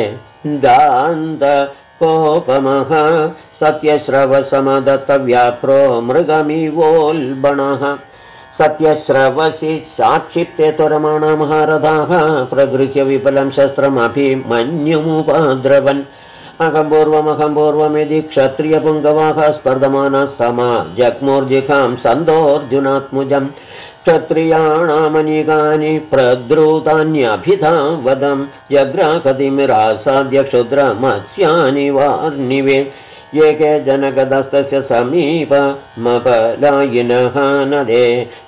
दान्तकोपमः सत्यश्रवसमदत्तव्याक्रो मृगमिवोल्बणः सत्यश्रवसि साक्षिप्ते त्वरमाणा महारथाः प्रगृह्य विफलं शस्त्रमभिमन्युमुपद्रवन् अहं पूर्वमिति क्षत्रियपुङ्गवाः स्पर्धमानः समा जग्मोर्जिखां सन्दोऽर्जुनात्मुजं क्षत्रियाणामनीकानि प्रद्रुतान्यभिधा वदं जग्राकतिमिरासाद्य क्षुद्रमत्स्यानि वार्णिवे एके जनकदस्तस्य समीपमपलायिनः नदे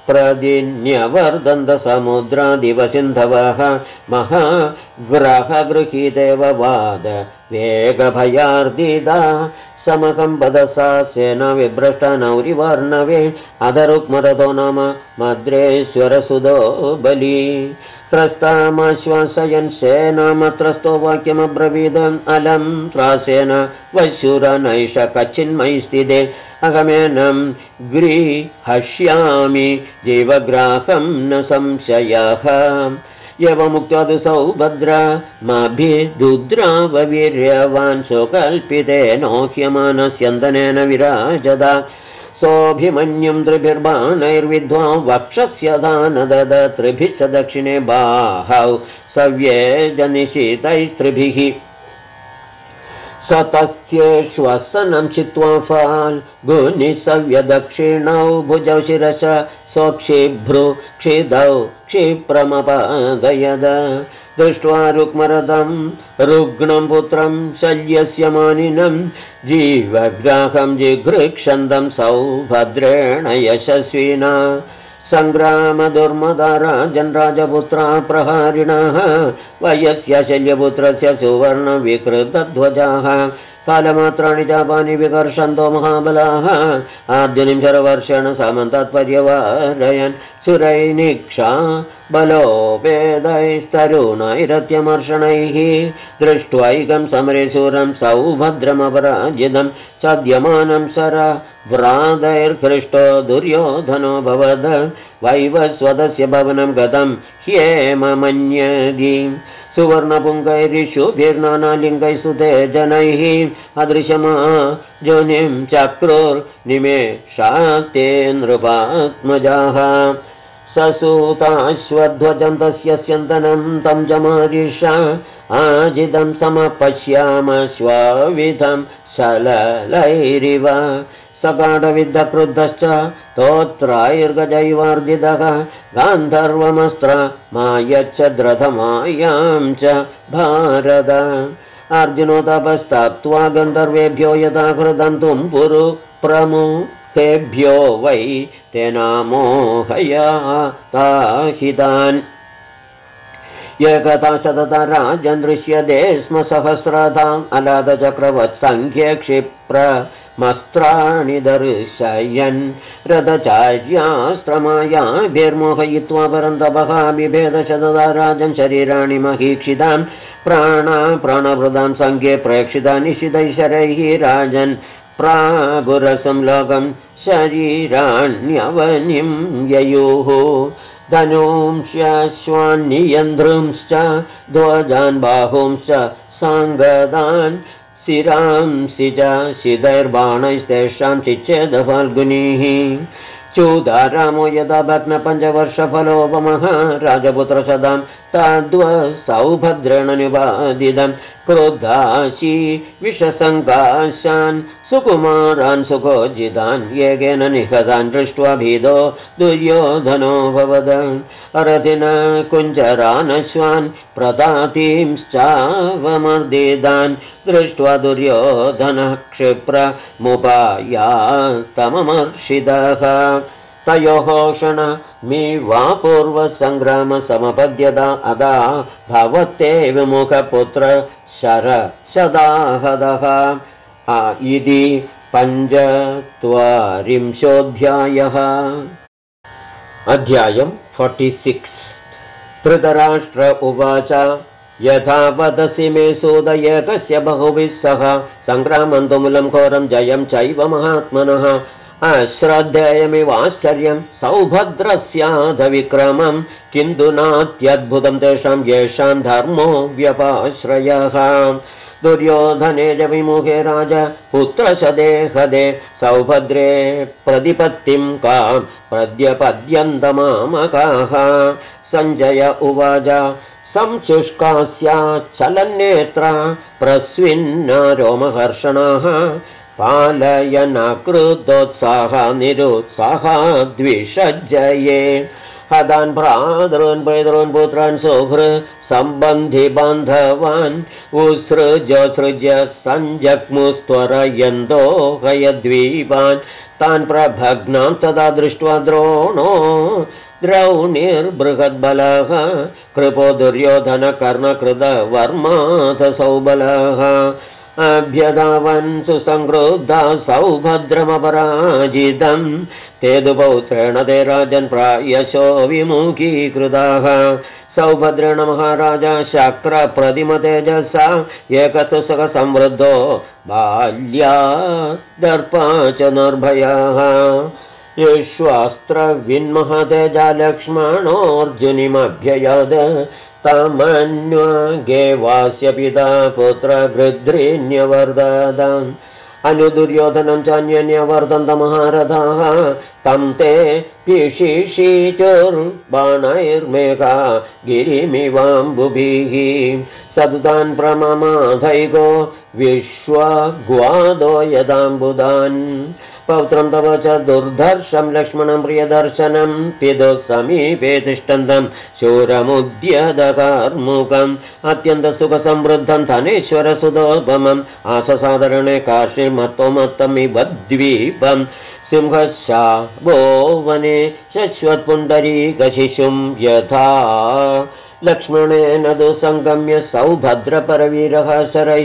प्रदिन्यवर्दन्तसमुद्रादिवसिन्धवः महाग्रहगृहीतेव वाद वेगभयार्दिदा समकम्पदसा सेना विभ्रष्टा नौरिवर्णवे अधरुक्मरतो नाम मद्रेश्वरसुदो बली त्रस्तामाश्वासयन् सेनामत्रस्तो वाक्यमब्रवीदम् अलं त्रासेन वशुरनैष कच्छिन्मयि स्थिते अगमेनं गृहष्यामि जीवग्राहं न संशयः एवमुक्त्वा तु सौभद्रमभिदुद्राववीर्यवान् स्वकल्पितेनोह्यमानस्यन्दनेन विराजदा सोऽभिमन्युं त्रिभिर्बाणैर्विद्ध्वा वक्षस्य दानदद त्रिभिश्च दक्षिणे बाहौ सव्येजनिशितैस्त्रिभिः सतस्येष्वसनं चित्वा फाल्गुनिसव्यदक्षिणौ भुजौ शिरस स्वक्षिभ्रु क्षिदौ क्षिप्रमपादयद दृष्ट्वा रुक्मरथं रुग्णं पुत्रं शल्यस्य मानिनं जीवग्राहं जिघृक्षन्दं सौभद्रेण यशस्विना सङ्ग्रामदुर्मदा राजन् राजपुत्रा प्रहारिणः वयस्य शल्यपुत्रस्य सुवर्णविकृतध्वजाः कालमात्राणि चापानि विकर्षन्तो महाबलाः अर्जुनीं शरवर्षेण सामन्तात्पर्यवारयन् सुरैनिक्षा बलोपेदैस्तरुणैरत्यमर्षणैः दृष्ट्वैकं समरे शूरं सौभद्रमपराजितं सद्यमानं शरव्रादैर्हृष्टो दुर्योधनो भवद वैवस्वतस्य भवनं गतं ह्येममन्यदि सुवर्णपुङ्गैरिषुभिर्नानालिङ्गैः सुतेजनैः अदृशमा जोनिं चक्रुर्निमेषास्ते नृपात्मजाः ससूताश्वध्वजं तस्य स्यन्दनं तं जमारिषा आजिदं समपश्यामश्वाविधं शललैरिव सकाडविद्धक्रुद्धश्च तोत्रायर्गजैवार्जितः गान्धर्वमस्त्र मायच्च द्रथमायां च भारत अर्जुनो तपस्तप्त्वा गन्धर्वेभ्यो यथा कृतं तुम्पुरु प्रमुखेभ्यो वै तेनामोहयाताहितान् एकथा सतता राजन् दृश्यते स्म सहस्रताम् अलादचक्रवत्सङ्ख्ये क्षिप्रमस्त्राणि दर्शयन् रथचार्यास्त्रमायाभिर्मोहयित्वा परन्तपः बिभेदशतता राजन् शरीराणि महीक्षितान् प्राणभृतां सङ्ख्ये प्रेक्षिता निशितैशरैः राजन् प्रागुरसं लोकं शरीराण्यवनिं ययुः धनुंश्चाश्वान्नियन्ध्रुंश्च ध्वजान् बाहुंश्च साङ्गदान् शिरांसि च शिदैर्बाणैस्तेषां चिच्छेद फाल्गुनीः चूदारामो यदा भग्नपञ्चवर्षफलोपमः राजपुत्रसदां तद्वसौभद्रेण निवादितं क्रुद्धाशी विषसङ्काशान् सुकुमारान् सुकोजितान् येकेन निहतान् दृष्ट्वा भीदो दुर्योधनो भवद अरथिन कुञ्जरानश्वान् प्रतातींश्चावमर्दितान् दृष्ट्वा दुर्योधनः क्षिप्रमुपायास्तममर्षितः तयोः क्षणमिवा पूर्वसङ्ग्रामसमपद्यता अदा भवत्येव मुखपुत्र शरशदाहदः इति 45 अध्यायम् 46 धृतराष्ट्र उवाच यथा वदसि मे सूदयकस्य बहुभिः सह सङ्ग्रामन्तुमुलं घोरं जयं चैव महात्मनः अश्रद्धेयमिवाश्चर्यं सौभद्रस्याधविक्रमं किन्तु नात्यद्भुतं तेषां येषां धर्मो व्यपाश्रयः दुर्योधने च विमुखे राज पुत्रशदेहदे सौभद्रे प्रतिपत्तिं कां प्रद्यपद्यन्तमामकाः सञ्जय उवाच संशुष्कास्या चलन्नेत्रा प्रस्विन्ना रोमहर्षणाः पालयनकृतोत्साह निरुत्साहा द्विषज्जये हदान् भ्रातॄन् पैतॄन् पुत्रान् सुहृ सम्बन्धि बान्धवान् उत्सृज्य सञ्जग्मुस्त्वरयन्तो हयद्वीपान् तान् प्रभग्नां तदा दृष्ट्वा द्रोणो द्रौणिर्बृहद्बलः कृपो दुर्योधन कर्णकृत वर्माथ सौबलः अभ्यधावन् सुसंक्रुद्धा सौभद्रमपराजितं ते दुपौत्रेण ते राजन् प्रायशो विमुखीकृताः सौभद्रेण महाराजा शक्रप्रतिमतेजसा एकतुसः संवृद्धो बाल्यादर्पा च निर्भयः यश्वास्त्रविन्महतेजा लक्ष्मणोऽर्जुनिमभ्ययद तमन्वगेवास्य पिता पुत्र गृध्रीन्यवर्धताम् अनुदुर्योधनं चान्यन्यवर्धन्तमहारथाः तं ते पिशिषीचुर्बाणैर्मेघा गिरिमिवाम्बुभिः सततान् प्रममाधैको विश्वग्वादो यदाम्बुदान् पौत्रं तव च दुर्धर्षं लक्ष्मणं प्रियदर्शनं पितुः समीपे तिष्ठन्तं शूरमुद्यतकार्मुकम् अत्यन्तसुखसमृद्धं धनेश्वरसुतोपमम् आससादरणे काशीर्मत्तोमत्तमिव द्वीपम् सिंहशावो वने शश्वत्पुण्डरीकशिशुं यथा लक्ष्मणेन तु सङ्गम्य सौभद्रपरवीरः शरैः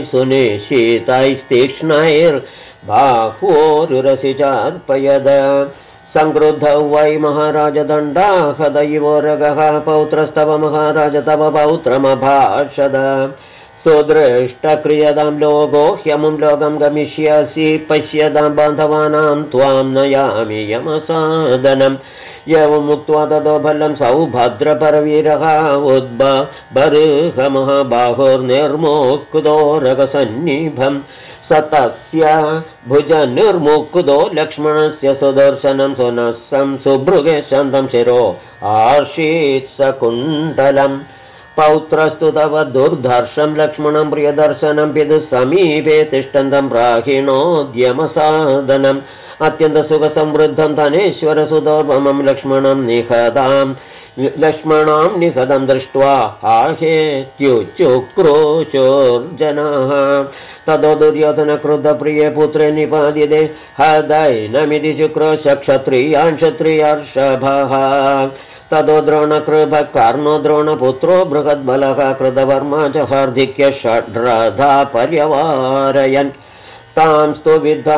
सुनिश्चितैस्तीक्ष्णैर्बाह्वोरुरसिचार्पयद सङ्क्रुद्धौ वै महाराजदण्डाहदयिवोरगः पौत्रस्तव महाराज तव पौत्रमभाषद सुदृष्टक्रियतां लोको ह्यमुं लोकं गमिष्यसि पश्यतां बान्धवानां त्वां नयामि यमसादनम् एवमुक्त्वा ततो फलं सौभद्रपरवीरः उद्बर्हमहाबाहुर्निर्मुक्तोरगसन्निभम् स तस्य भुजनिर्मुक्तो लक्ष्मणस्य सुदर्शनं सुनस्सं सुभृगे शन्तं शिरो आशीत् सकुण्डलम् पौत्रस्तु तव दुर्धर्षं लक्ष्मणं प्रियदर्शनं पितुः समीपे तिष्ठन्तं प्राहिणोद्यमसादनम् अत्यन्तसुखसमृद्धं धनेश्वरसुतोपमं लक्ष्मणां निहतं दृष्ट्वा आहेत्युच्चुक्रोचोर्जनाः ततो दुर्योधनक्रुद्धप्रिये पुत्रे निपादिते हदैनमिति शुक्रोशक्षत्रियान् क्षत्रियार्षभः ततो द्रोणकृभः कर्णो द्रोणपुत्रो बृहद्बलः कृतवर्मा च हार्दिक्य षड्रथा पर्यवारयन् तांस्तु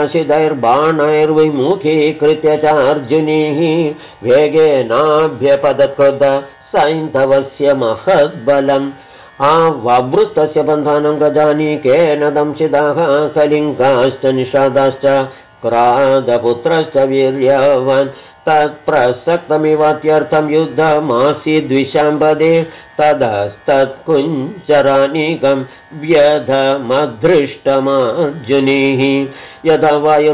विद्धाशिदैर्बाणैर्विमुखीकृत्य च अर्जुनीः वेगेनाभ्यपदकृत सैन्धवस्य महद्बलम् आववृतस्य बन्धानं गजानीकेन दंशिताः कलिङ्गाश्च निषादाश्च क्रादपुत्रश्च वीर्यवान् तत्प्रसक्तमिवात्यर्थं युद्धमासीद्विशाम्बदे तदस्तत्कुञ्जरानीकं व्यधमधृष्टमार्जुनीः यथा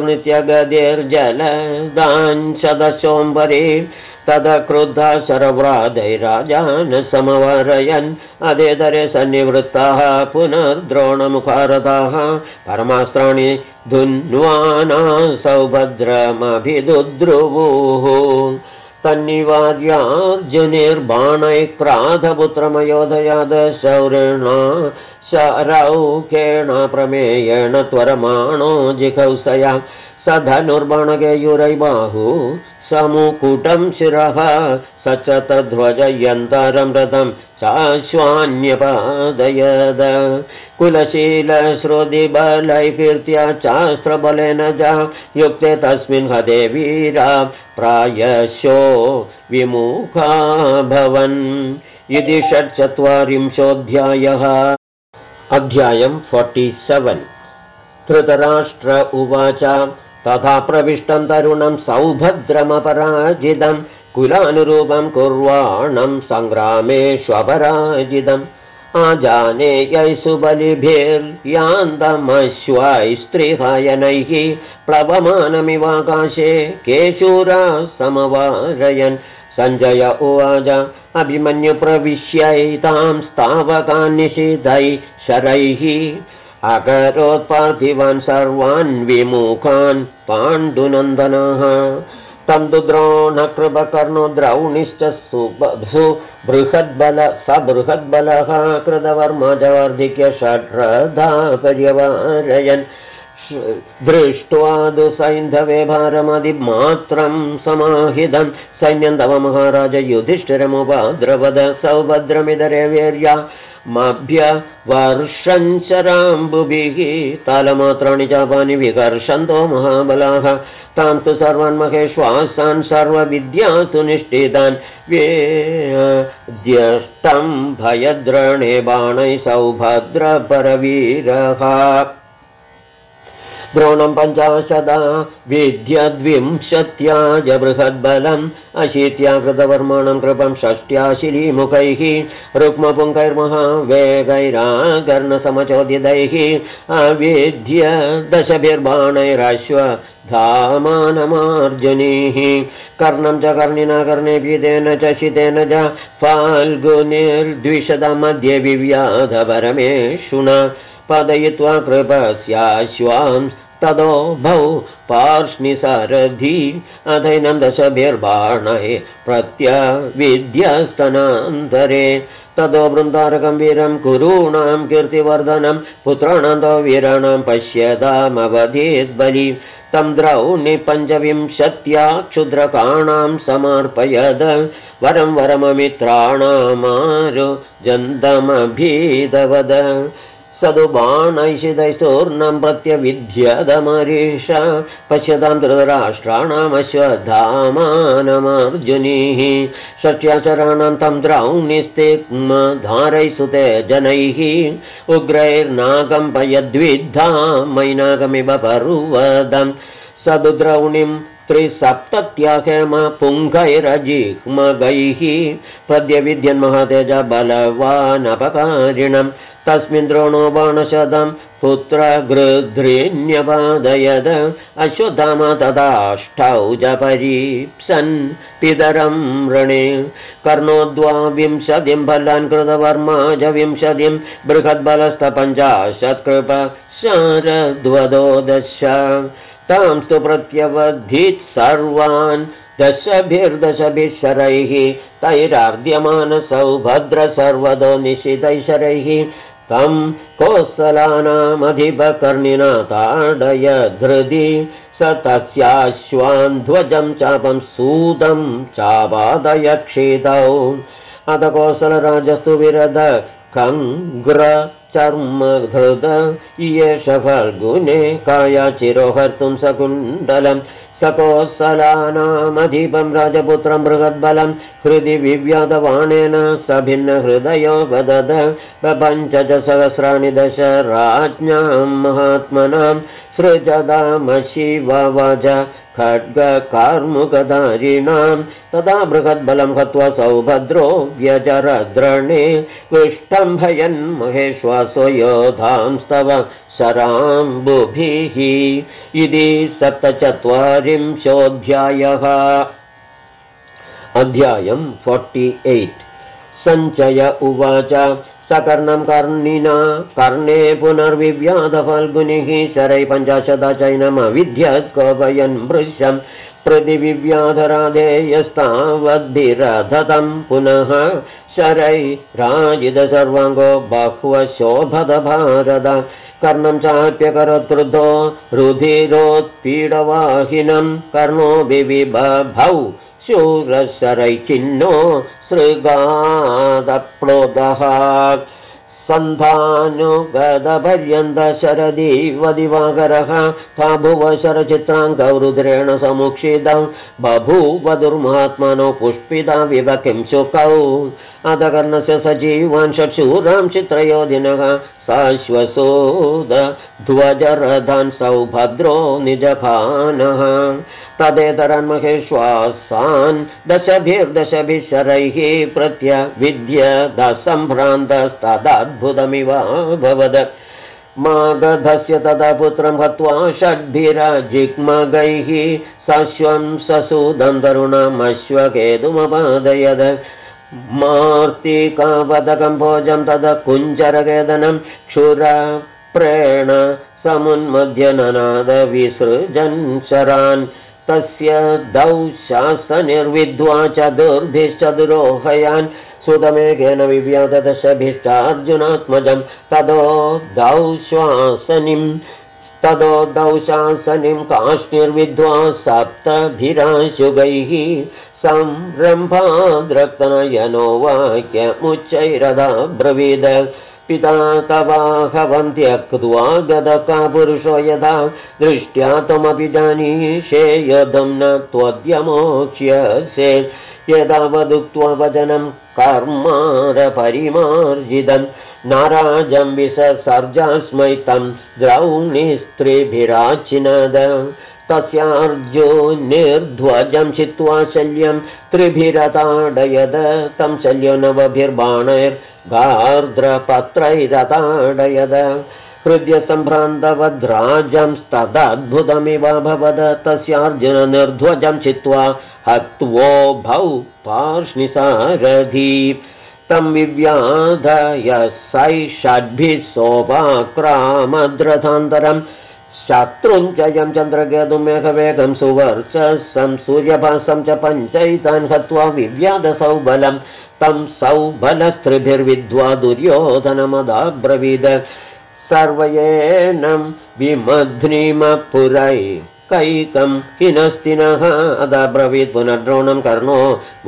वायुर्नित्यगदेर्जलदांशदशोऽम्बरे तदा क्रुद्धा शरव्रादैराजान् समवारयन् अदेतरे सन्निवृत्ताः पुनर्द्रोणमुखारताः परमास्त्राणि धुन्वाना सौभद्रमभिदुद्रुवुः तन्निवार्यार्जुनिर्बाणैक्राधपुत्रमयोधयाद शौरिणा शरौखेण प्रमेयेण त्वरमाणो जिघौषया स धनुर्बाणकेयूरैबाहु समुकुटं शिरः स च तध्वजयन्तरं रथं चाश्वान्यपादयद कुलशीलश्रुतिबलैकीर्त्या चास्त्रबलेन च युक्ते तस्मिन् हते वीरा प्रायशो विमुखा भवन् इति 46 अध्यायम् 47 धृतराष्ट्र उवाच तथा प्रविष्टं तरुणं सौभद्रमपराजितं कुलानुरूपं कुर्वाणं सङ्ग्रामेष्वपराजितम् आजानेयैषु बलिभिर्यान्तमश्वैस्त्रिहायनैः प्लवमानमिवाकाशे केशूरा समवारयन् सञ्जय उवाच अभिमन्युप्रविश्यैतां स्थावकान् निषिधैः शरैः अकरोत्पार्थिवान् सर्वान् विमुखान् पाण्डुनन्दनः तं तु द्रोणकृपकर्णो द्रौणिश्च बृहद्बलः कृतवर्मा च वार्धिक्य षड्रथा पर्यवारयन् दृष्ट्वा तु सैन्धवे भारमधिमात्रं समाहितं सैन्यं तव महाराज युधिष्ठिरमुपद्रवद सौभद्रमिदरे वीर्या मभ्यवर्षञ्चराम्बुभिः तालमात्राणि चापानि विकर्षन्तो महाबलाः तां तु सर्वान् महेश्वासान् सर्वविद्यासु निष्ठितान् वेद्यष्टं भयद्रणे बाणैः सौभद्रपरवीरः द्रोणं 50 विद्यद्विंशत्याज बृहद्बलम् 80 कृतवर्माणं कृपं 60 शिलीमुखैः रुक्मपुङ्कैर्महावेगैराकर्णसमचोदितैः अवेद्य 10 धामानमार्जुनीः कर्णं च कर्णिना कर्णे पीतेन च शितेन च फाल्गुनिर्द्विषदा मध्ये विव्याध परमेषुणा पादयित्वा कृपस्याश्वां तदोभौ पार्ष्णिसारथी अधैनं दशभिर्बाणैः प्रत्यविद्यस्तनान्तरे तदो वृन्दारकं वीरं कुरूणां कीर्तिवर्धनं पुत्राणां वीराणां पश्यतामवधीद्बलि तं द्रौणि पञ्चविंशत्या क्षुद्रकाणां समर्पयद वरं वरममित्राणामारु जन्तमभीदवद सदुबाणैषिदैस्तूर्णं प्रत्यविद्यदमरीष पश्यतां धृतराष्ट्राणामश्वधामानमर्जुनीः षट्याचराणां तं द्रौणिस्तिग्मधारैः सुते जनैः उग्रैर्नागम्पयद्विद्धा मैनागमिव पर्वदं सदुद्रौणिं त्रिसप्तत्याहेम पुङ्गैरजिह्मगैः प्रद्यविद्यन्महातेज बलवानपकारिणम् तस्मिन् द्रोणो बाणशतं पुत्रगृध्रीन्यपादयद अश्वत्थामा तदाष्टौजपरीप्सन् पितरं रणे कर्णोद्वाविंशतिं फलान् कृतवर्माज विंशतिं बृहद्बलस्तपञ्चाशत् कृप शारद्वदो दश तांस्तु प्रत्यवधीत् सर्वान् दशभिर्दशभिः शरैः तैरार्द्यमानसौभद्र सर्वदो निशितैशरैः तं कोसलानामधिपकर्णिना ताडय धृदि स तस्याश्वान् ध्वजं चापं सूतं चापादय क्षितौ अथ कोसलराजस्तु विरद कङ्ग्र चर्मधृद येष फल्गुने काया चिरोहर्तुं सकुण्डलं सकोसलानामधिपं राजपुत्रं बृहद्बलं हृदि विव्याधवाणेन सभिन्नहृदयो वदद पञ्चज सहस्राणि दश राज्ञां महात्मनां सृजदामशिववज खड्गकार्मुकधारिणां तदा बृहद्बलं हत्वा सौभद्रो व्यजरद्रणे विष्टम्भयन् महेश्वासो योधांस्तव शराम्बुभिः इति 47 अध्यायं 48 सञ्चय उवाच सकर्णं कर्णिना कर्णे पुनर्विव्याधफल्गुनिः शरै 50 चैनमविद्यत् कोपयन् भृशं प्रतिविव्याधराधेयस्तावद्भिरधतं पुनः शरै राजिद सर्वाङ्गो बह्वशोभद भारत कर्णं चाप्यकरोत्कृतो रुधिरोत्पीडवाहिनं कर्णो विविबभौ शूरशरैखिन्नो सृगादप्लोदः सन्धानुगदपर्यन्त शरदीवदिवाकरः ताभुव शरचित्राङ्गौ रुद्रेण समुक्षितं बभूव दुर्मात्मनो पुष्पिता विवकिं शुकौ अधकर्णस्य सजीवान् षट्शूरां चित्रयोधिनः शाश्वसोद ध्वजरथान् सौभद्रो निजखानः तदेतरान् महेश्वासान् दशभिर्दशभिः शरैः प्रत्यविद्यदसम्भ्रान्तस्तदद्भुतमिवाभवद मागधस्य तदा पुत्रं हत्वा षड्भिरजिग्मगैः सश्वं ससूदं तरुणमश्वकेतुमपादयद मार्तिकावदकं भोजं तद कुञ्जरकेदनं क्षुरप्रेण समुन्मध्यननाद विसृजन् शरान् तस्य दौशासनिर्विद्वा चतुर्भिश्चतुरोहयान् सुतमेकेन विव्याधदशभिश्चार्जुनात्मजं तदो दौशासनिं काष्णिर्विद्वा सप्तभिराशुगैः संरम्भाद्रक्तनयनो वाक्यमुच्चैरदा ब्रवीद पिता तवाहवं त्यक्त्वा गदका पुरुषो यदा दृष्ट्या त्वमपि जानीषे योद्धुं न त्वद्यमोक्ष्यसे यदा वदुक्त्वा वचनं कर्मारपरिमार्जितं नाराजं विससर्जास्मै तं द्रौणिस्त्रिभिराचिनद तस्यार्जुनिर्ध्वजं चित्वा शल्यं त्रिभिरताडयद तं शल्यो नवभिर्बाणैर्गार्द्रपत्रैरताडयद हृदयसम्भ्रान्तवद्राजं तदद्भुतमिवाभवद तस्यार्जुननिर्ध्वजं चित्वा हत्वोभौ पार्ष्णिसारथी तं विव्याधय सै षड्भिः सोपाक्रामद्रथान्तरं शत्रुं च यं चन्द्रकेतुं मेघवेगं सुवर्चसं सूर्यभासं च पञ्चैतान् हत्वा विव्याधसौबलं तं सौबलस्त्रिभिर्विद्वा दुर्योधनमदाब्रवीद सर्वयेनं विमध्निमपुरैकैकं हिनस्तिनः अदाब्रवीत् पुनर्द्रोणं कर्णो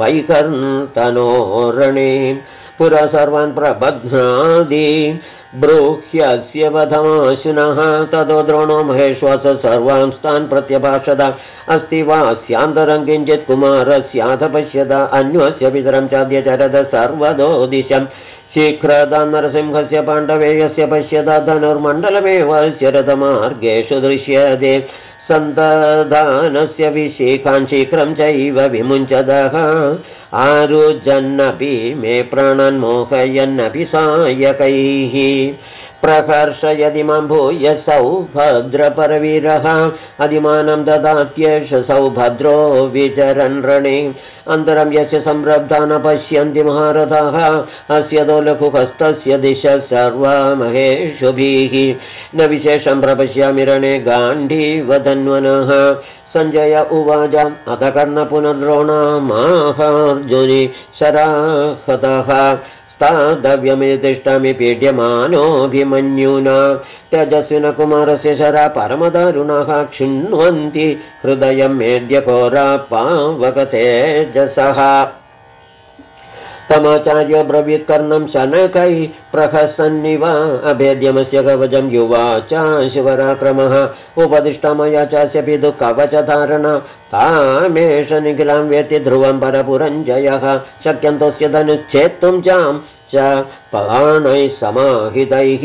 वैकर्तनोरणे पुरा सर्वान् प्रबध्नादि ब्रूह्यस्य वधमाशुनः ततो द्रोणो महेश्वास सर्वांस्तान् प्रत्यभाषद अस्ति वा स्यान्तरं किञ्चित् कुमारस्याथ पश्यद अन्वस्य पितरं चाद्यचरद सर्वदो दिशं शीघ्रदा नरसिंहस्य पाण्डवेयस्य पश्यद धनुर्मण्डलमेव शरदमार्गेषु दृश्यते सन्तदानस्य विशेखान् शीघ्रं चैव विमुञ्चदः आरुजन्नपि मे प्राणान्मोहयन्नपि सायकैः प्रकर्षयदि मां भूय सौभद्रपरवीरः अधिमानं ददात्येष सौभद्रो विचरन् रणे अन्तरं यस्य संरब्धा न पश्यन्ति महारथाः अस्य दोलकुहस्तस्य दिशः सर्वा महेशुभिः न विशेषं प्रपश्यामि रणे गाण्डीवधन्वनः सञ्जय उवाच अथ कर्ण पुनर्द्रोणामाहार्जुनि शराहतः स्तादव्यमितिष्ठामि पीड्यमानोऽभिमन्युना तेजस्विनकुमारस्य शरा परमदारुणाः क्षिण्वन्ति हृदयं मेद्यघोरा पावकतेजसः तमाचार्यो ब्रवीत्कर्णं शनकैः प्रहसन्निव अभेद्यमस्य कवचं युवाच शिवराक्रमः उपदिष्टमया चास्य पितुः कवचधारणा तामेष निखिलां वेत्ति ध्रुवं परपुरञ्जयः शक्यन्तोऽस्य धनुच्छेत्तुं चां च पाणैः समाहितैः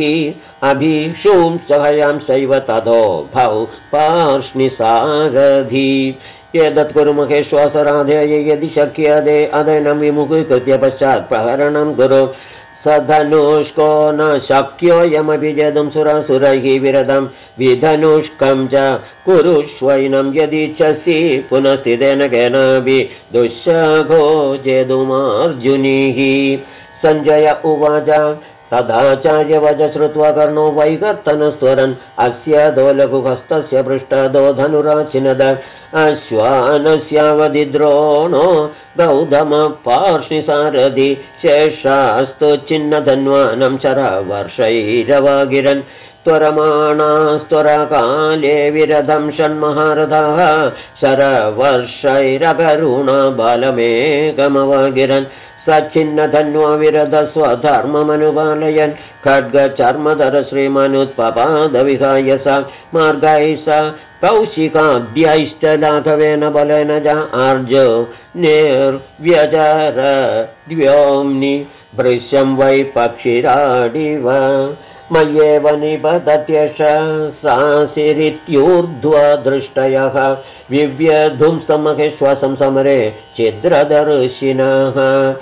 अभिषूंसहयां शैव ततो भौ पार्ष्णिसारथि एतत् कुरु महेश्वासराधेय यदि शक्यते अदैनं विमुखीकृत्य पश्चात् प्रहरणं कुरु स धनुष्को न शक्योऽयमभिजेतुं सुरासुरैः विरतं विधनुष्कं च कुरुष्वैनं यदिच्छसि पुनस्थितेन केनापि दुःशघो जेतुमार्जुनीः सञ्जय उवाच तदाचार्यवच श्रुत्वा कर्णो वैकर्तनस्वरन् अस्य दोलकुहस्तस्य पृष्ठदो धनुराचिनद अश्वानस्यावधि द्रोणो गौतमपार्ष्णिसारथि शेषास्तु छिन्नधन्वानं शरवर्षैरवागिरन् त्वरमाणास्त्वरकाले विरधं षण्महारथाः शरवर्षैरकरुणा बालमेकमवागिरन् सच्छिन्नधन्वा विरध स्वधर्ममनुपालयन् खड्गचर्मधर श्रीमनुत्पपादविहाय स मार्गैः स कौशिकाद्यैश्च लाघवेन बलेन च आर्जो निर्व्यजर द्व्योम्नि भृश्यं वै पक्षिराडिव मय्येव निबध्यश सासिरित्यूर्ध्वा दृष्टयः विव्यधुंस्तमहेश्वासं समरे छिद्रदर्शिनः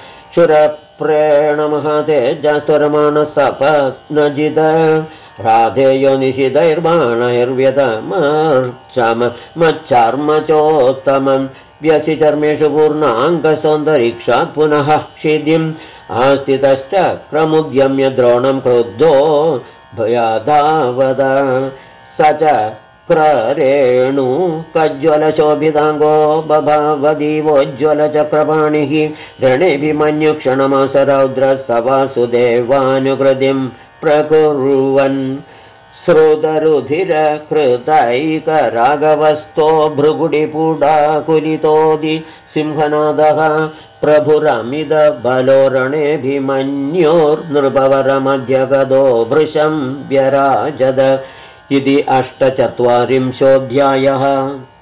क्षुरप्रेणमहतेजस्तुरमाणसपत्नजिद राधेयो निशितैर्बाणैर्व्यतमर्चमच्चर्मचोत्तमं व्यसिचर्मेषु पूर्णाङ्गसौन्दरीक्षात् पुनः क्षिदिम् आस्थितश्च प्रमुद्यम्य द्रोणं क्रुद्धो भयादावद स च क्ररेणु कज्ज्वलशोभिताङ्गो बभावदीवोज्ज्वलचक्रपाणिः रणेभिमन्युक्षणमासरौद्रसवासुदेवानुकृतिं प्रकुर्वन् श्रुतरुधिरकृतैकराघवस्तो भृगुडिपुडाकुलितोदि सिंहनादः प्रभुरमिदबलो रणेभिमन्योर्नृपवरमध्यगदो भृशं व्यराजद इति 48 अध्यायः।